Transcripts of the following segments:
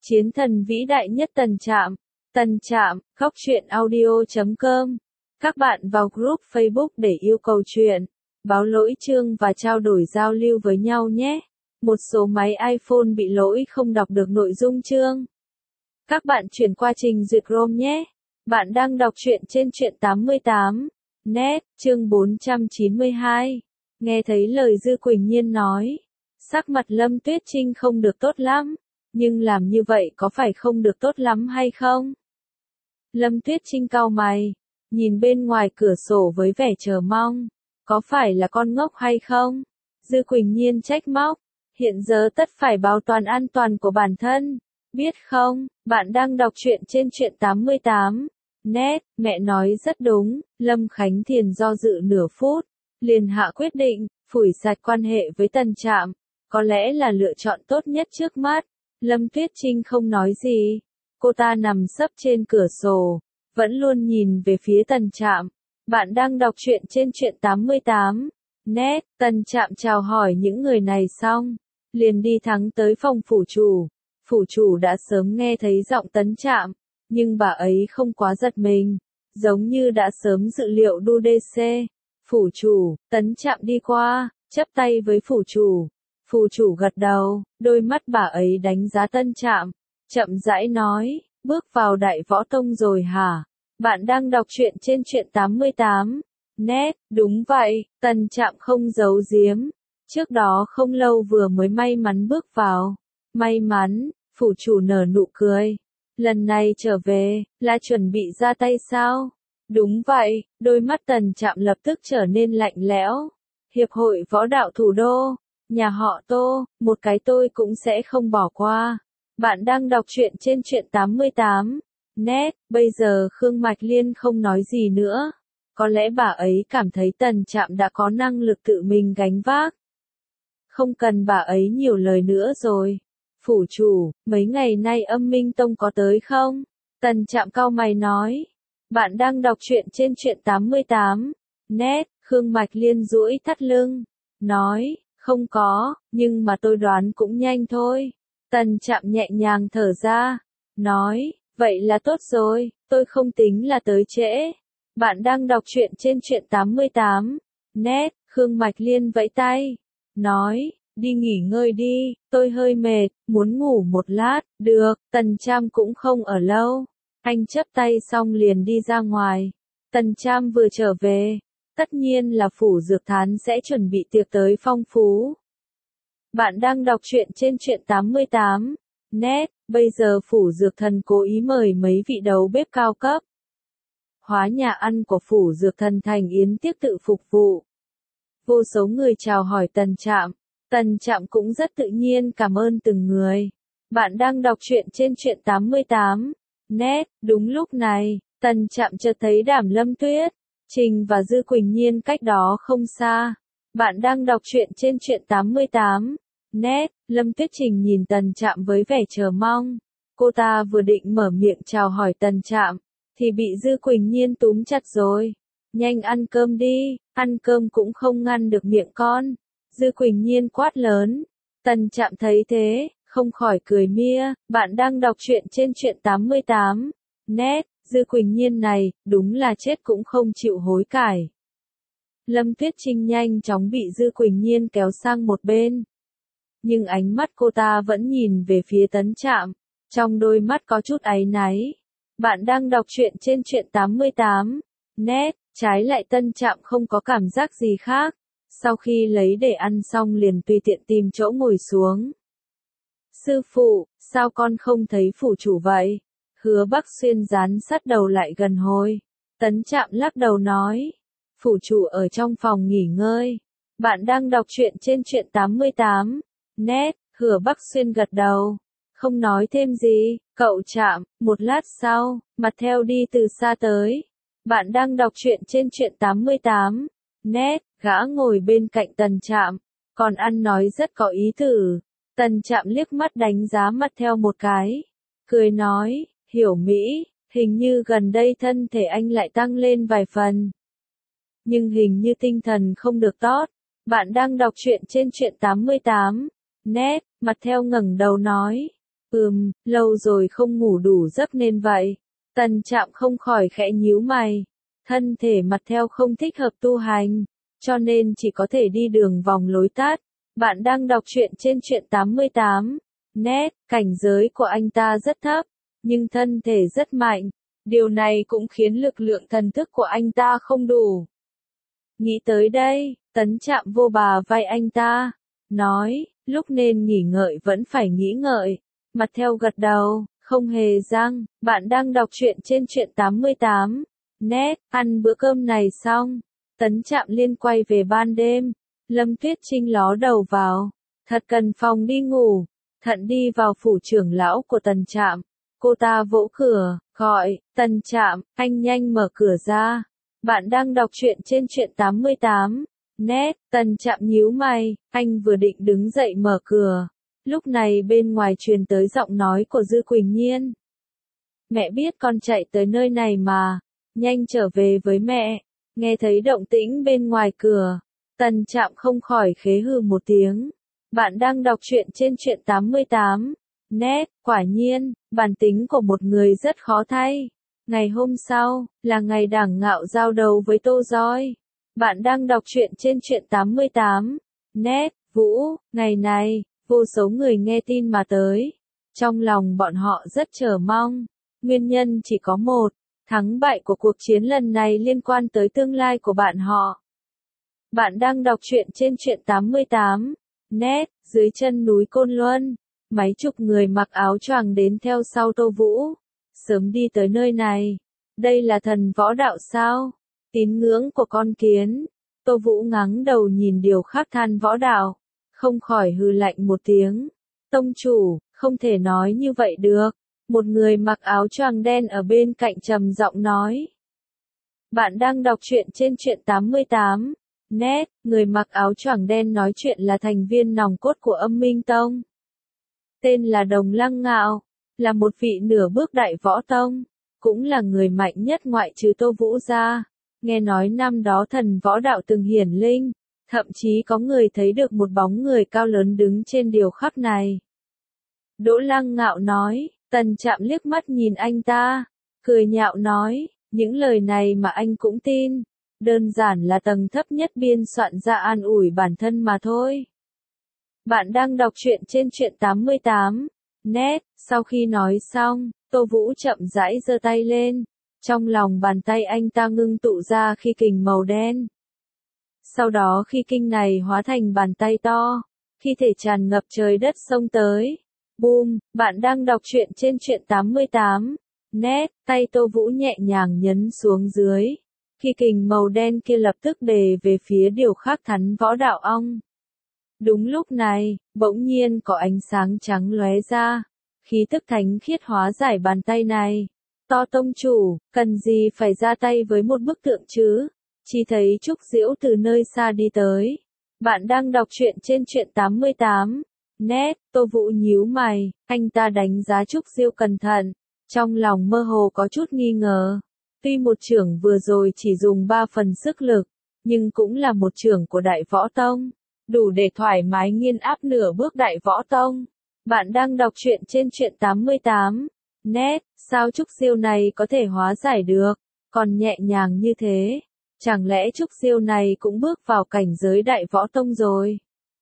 Chiến thần vĩ đại nhất Tần Trạm. Tần Trạm, góc truyện audio.com. Các bạn vào group Facebook để yêu cầu truyện, báo lỗi chương và trao đổi giao lưu với nhau nhé. Một số máy iPhone bị lỗi không đọc được nội dung chương. Các bạn chuyển qua trình duyệt Chrome nhé. Bạn đang đọc truyện trên truyện 88. Net, chương 492. Nghe thấy lời Dư Quỳnh Nhiên nói, sắc mặt Lâm Tuyết Trinh không được tốt lắm. Nhưng làm như vậy có phải không được tốt lắm hay không? Lâm Tuyết Trinh cau mày, nhìn bên ngoài cửa sổ với vẻ chờ mong. Có phải là con ngốc hay không? Dư Quỳnh Nhiên trách móc. Hiện giờ tất phải bảo toàn an toàn của bản thân. Biết không, bạn đang đọc truyện trên truyện 88. Net, mẹ nói rất đúng. Lâm Khánh Thiền do dự nửa phút, liền hạ quyết định, phủi sạch quan hệ với Tần Trạm. Có lẽ là lựa chọn tốt nhất trước mắt. Lâm Tuyết Trinh không nói gì. Cô ta nằm sấp trên cửa sổ, vẫn luôn nhìn về phía Tần Trạm. Bạn đang đọc truyện trên truyện 88. Net, Tần Trạm chào hỏi những người này xong, liền đi thẳng tới phòng phủ chủ. Phủ chủ đã sớm nghe thấy giọng Tần Trạm, nhưng bà ấy không quá giật mình, giống như đã sớm dự liệu đu DC. Phủ chủ, Tần Trạm đi qua, chắp tay với phủ chủ. Phủ chủ gật đầu, đôi mắt bà ấy đánh giá Tần Trạm, chậm rãi nói, bước vào Đại Võ Tông rồi hả? Bạn đang đọc truyện trên truyện 88. Net, đúng vậy, Tần Trạm không giấu giếm. Trước đó không lâu vừa mới may mắn bước vào. May mắn, phủ chủ nở nụ cười. Lần này trở về, là chuẩn bị ra tay sao? Đúng vậy, đôi mắt Tần Trạm lập tức trở nên lạnh lẽo. Hiệp hội võ đạo thủ đô. Nhà họ Tô, một cái tôi cũng sẽ không bỏ qua. Bạn đang đọc truyện trên truyện 88. Net, bây giờ Khương Mạch Liên không nói gì nữa. Có lẽ bà ấy cảm thấy Tần Trạm đã có năng lực tự mình gánh vác. Không cần bà ấy nhiều lời nữa rồi. Phủ chủ, mấy ngày nay Âm Minh Tông có tới không? Tần Trạm cau mày nói. Bạn đang đọc truyện trên truyện 88. Net, Khương Mạch Liên duỗi thắt lưng. Nói, không có, nhưng mà tôi đoán cũng nhanh thôi. Tần Trạm nhẹ nhàng thở ra. Nói, vậy là tốt rồi, tôi không tính là tới trễ. Bạn đang đọc truyện trên truyện 88. Net, Khương Mạch Liên vẫy tay. Nói, đi nghỉ ngơi đi, tôi hơi mệt, muốn ngủ một lát. Được, Tần Trạm cũng không ở lâu. Anh chắp tay xong liền đi ra ngoài. Tần Trạm vừa trở về, tất nhiên là phủ dược thán sẽ chuẩn bị tiệc tới phong phú. Bạn đang đọc truyện trên truyện 88. Net, bây giờ phủ dược thần cố ý mời mấy vị đầu bếp cao cấp. Hóa nhà ăn của phủ dược thần thành yến tiệc tự phục vụ. Vô số người chào hỏi Tần Trạm. Tần Trạm cũng rất tự nhiên cảm ơn từng người. Bạn đang đọc truyện trên truyện 88. Net, đúng lúc này, Tần Trạm chợt thấy Đàm Lâm Tuyết, Trình và Dư Quỳnh Nhiên cách đó không xa. Bạn đang đọc truyện trên truyện 88. Net, Lâm Tuyết Trình nhìn Tần Trạm với vẻ chờ mong. Cô ta vừa định mở miệng chào hỏi Tần Trạm, thì bị Dư Quỳnh Nhiên túm chặt rồi. Nhanh ăn cơm đi, ăn cơm cũng không ngăn được miệng con. Dư Quỳnh Nhiên quát lớn. Tần Trạm thấy thế, không khỏi cười mia. Bạn đang đọc truyện trên truyện 88. Net, Dư Quỳnh Nhiên này, đúng là chết cũng không chịu hối cải. Lâm Tuyết Trinh nhanh chóng bị Dư Quỳnh Nhiên kéo sang một bên. Nhưng ánh mắt cô ta vẫn nhìn về phía Tần Trạm, trong đôi mắt có chút áy náy. Bạn đang đọc truyện trên truyện 88. Net, trái lại Tần Trạm không có cảm giác gì khác. Sau khi lấy để ăn xong liền tùy tiện tìm chỗ ngồi xuống. Sư phụ, sao con không thấy phủ chủ vậy? Hứa Bắc Xuyên dán sát đầu lại gần hồi. Tần Trạm lắc đầu nói. Phủ chủ ở trong phòng nghỉ ngơi. Bạn đang đọc truyện trên truyện 88. Net, Hứa Bắc Xuyên gật đầu. Không nói thêm gì, cậu Trạm, một lát sau, mặt theo đi từ xa tới. Bạn đang đọc truyện trên truyện 88. Net, gã ngồi bên cạnh Tần Trạm, còn ăn nói rất có ý tứ. Tần Trạm liếc mắt đánh giá mặt theo một cái. Cười nói, Hiểu Mỹ, hình như gần đây thân thể anh lại tăng lên vài phần. Nhưng hình như tinh thần không được tốt. Bạn đang đọc truyện trên truyện 88. Net, mặt theo ngẩng đầu nói. Lâu rồi không ngủ đủ giấc nên vậy. Tần Trạm không khỏi khẽ nhíu mày. Thân thể mặt theo không thích hợp tu hành, cho nên chỉ có thể đi đường vòng lối tắt. Bạn đang đọc truyện trên truyện 88. Net, cảnh giới của anh ta rất thấp, nhưng thân thể rất mạnh. Điều này cũng khiến lực lượng thần thức của anh ta không đủ. Nghĩ tới đây, Tấn Trạm vô bả vai anh ta, nói, lúc nên nghỉ ngợi vẫn phải nghĩ ngợi. Mặt theo gật đầu, không hề răng, bạn đang đọc truyện trên truyện 88. Net, ăn bữa cơm này xong, Tấn Trạm liên quay về ban đêm. Lâm Tuyết Trinh ló đầu vào, thật cần phòng đi ngủ. Thận đi vào phủ trưởng lão của Tần Trạm. Cô ta vỗ cửa, gọi, Tần Trạm, anh nhanh mở cửa ra. Bạn đang đọc truyện trên truyện 88. Net, Tần Trạm nhíu mày, anh vừa định đứng dậy mở cửa. Lúc này bên ngoài truyền tới giọng nói của Dư Quỳnh Nhiên. Mẹ biết con chạy tới nơi này mà, nhanh trở về với mẹ. Nghe thấy động tĩnh bên ngoài cửa, Tần Trạm không khỏi khế hừ một tiếng. Bạn đang đọc truyện trên truyện 88. Net, quả nhiên, bản tính của một người rất khó thay. Ngày hôm sau, là ngày Đảng Ngạo giao đấu với Tô Doi. Bạn đang đọc truyện trên truyện 88. Net, Vũ, ngày này, vô số người nghe tin mà tới. Trong lòng bọn họ rất chờ mong. Nguyên nhân chỉ có một, thắng bại của cuộc chiến lần này liên quan tới tương lai của bạn họ. Bạn đang đọc truyện trên truyện 88. Net, dưới chân núi Côn Luân, mấy chục người mặc áo choàng đến theo sau Tô Vũ. Sớm đi tới nơi này. Đây là thần võ đạo sao? Tín ngưỡng của con kiến. Tô Vũ ngáng đầu nhìn điều khác than võ đạo. Không khỏi hừ lạnh một tiếng. Tông chủ, không thể nói như vậy được. Một người mặc áo choàng đen ở bên cạnh trầm giọng nói. Bạn đang đọc truyện trên truyện 88. Net, người mặc áo choàng đen nói chuyện là thành viên nòng cốt của Âm Minh Tông. Tên là Đồng Lăng Ngạo, là một vị nửa bước đại võ tông, cũng là người mạnh nhất ngoại trừ Tô Vũ ra. Nghe nói năm đó thần võ đạo từng hiển linh, thậm chí có người thấy được một bóng người cao lớn đứng trên điều khắc này. Đỗ Lăng Ngạo nói, Tần Trạm liếc mắt nhìn anh ta, cười nhạo nói, những lời này mà anh cũng tin. Đơn giản là tầng thấp nhất biên soạn ra an ủi bản thân mà thôi. Bạn đang đọc truyện trên truyện 88. Net, sau khi nói xong, Tô Vũ chậm rãi giơ tay lên. Trong lòng bàn tay anh ta ngưng tụ ra khí kình màu đen. Sau đó khí kình này hóa thành bàn tay to, khí thể tràn ngập trời đất xông tới. Boom, bạn đang đọc truyện trên truyện 88. Net, tay Tô Vũ nhẹ nhàng nhấn xuống dưới. Khí kình màu đen kia lập tức đề về phía điều khắc thắn võ đạo ong. Đúng lúc này, bỗng nhiên có ánh sáng trắng lóe ra. Khí tức thánh khiết hóa giải bàn tay này. To tông chủ, cần gì phải ra tay với một bức tượng chứ? Chỉ thấy Trúc Diễu từ nơi xa đi tới. Bạn đang đọc truyện trên truyện 88. Net, Tô Vũ nhíu mày, anh ta đánh giá Trúc Diễu cẩn thận. Trong lòng mơ hồ có chút nghi ngờ. Tuy một chưởng vừa rồi chỉ dùng 3 phần sức lực, nhưng cũng là một chưởng của Đại Võ Tông, đủ để thoải mái nghiền áp nửa bước Đại Võ Tông. Bạn đang đọc truyện trên truyện 88. Net, sao Trúc Diêu này có thể hóa giải được, còn nhẹ nhàng như thế? Chẳng lẽ Trúc Diêu này cũng bước vào cảnh giới Đại Võ Tông rồi?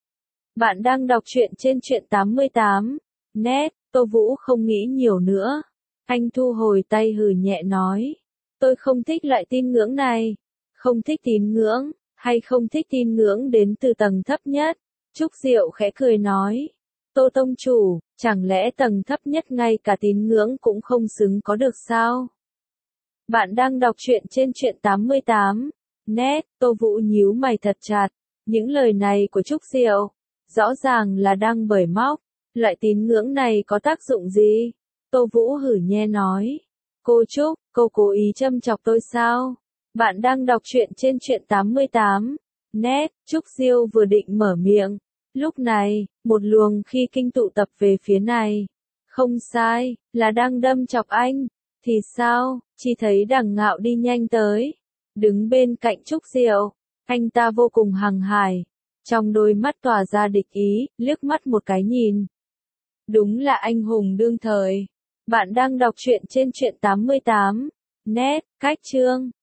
Bạn đang đọc truyện trên truyện 88. Net, Tô Vũ không nghĩ nhiều nữa. Anh thu hồi tay hừ nhẹ nói. Tôi không thích loại tín ngưỡng này. Không thích tín ngưỡng, hay không thích tín ngưỡng đến từ tầng thấp nhất? Trúc Diệu khẽ cười nói. Tô tông chủ, chẳng lẽ tầng thấp nhất ngay cả tín ngưỡng cũng không xứng có được sao? Bạn đang đọc truyện trên truyện 88. Net, Tô Vũ nhíu mày thật chặt. Những lời này của Trúc Diệu, rõ ràng là đang bởi móc. Loại tín ngưỡng này có tác dụng gì? Tô Vũ hử nhe nói. Cô Trúc, cô cố ý châm chọc tôi sao? Bạn đang đọc truyện trên truyện 88. Net, Trúc Diêu vừa định mở miệng. Lúc này, một luồng khí kinh tụ tập về phía này. Không sai, là đang đâm chọc anh. Thì sao, chỉ thấy Đằng Ngạo đi nhanh tới. Đứng bên cạnh Trúc Diệu. Anh ta vô cùng hằng hải. Trong đôi mắt tỏa ra địch ý, liếc mắt một cái nhìn. Đúng là anh hùng đương thời. Bạn đang đọc truyện trên truyện 88. Net, cách chương.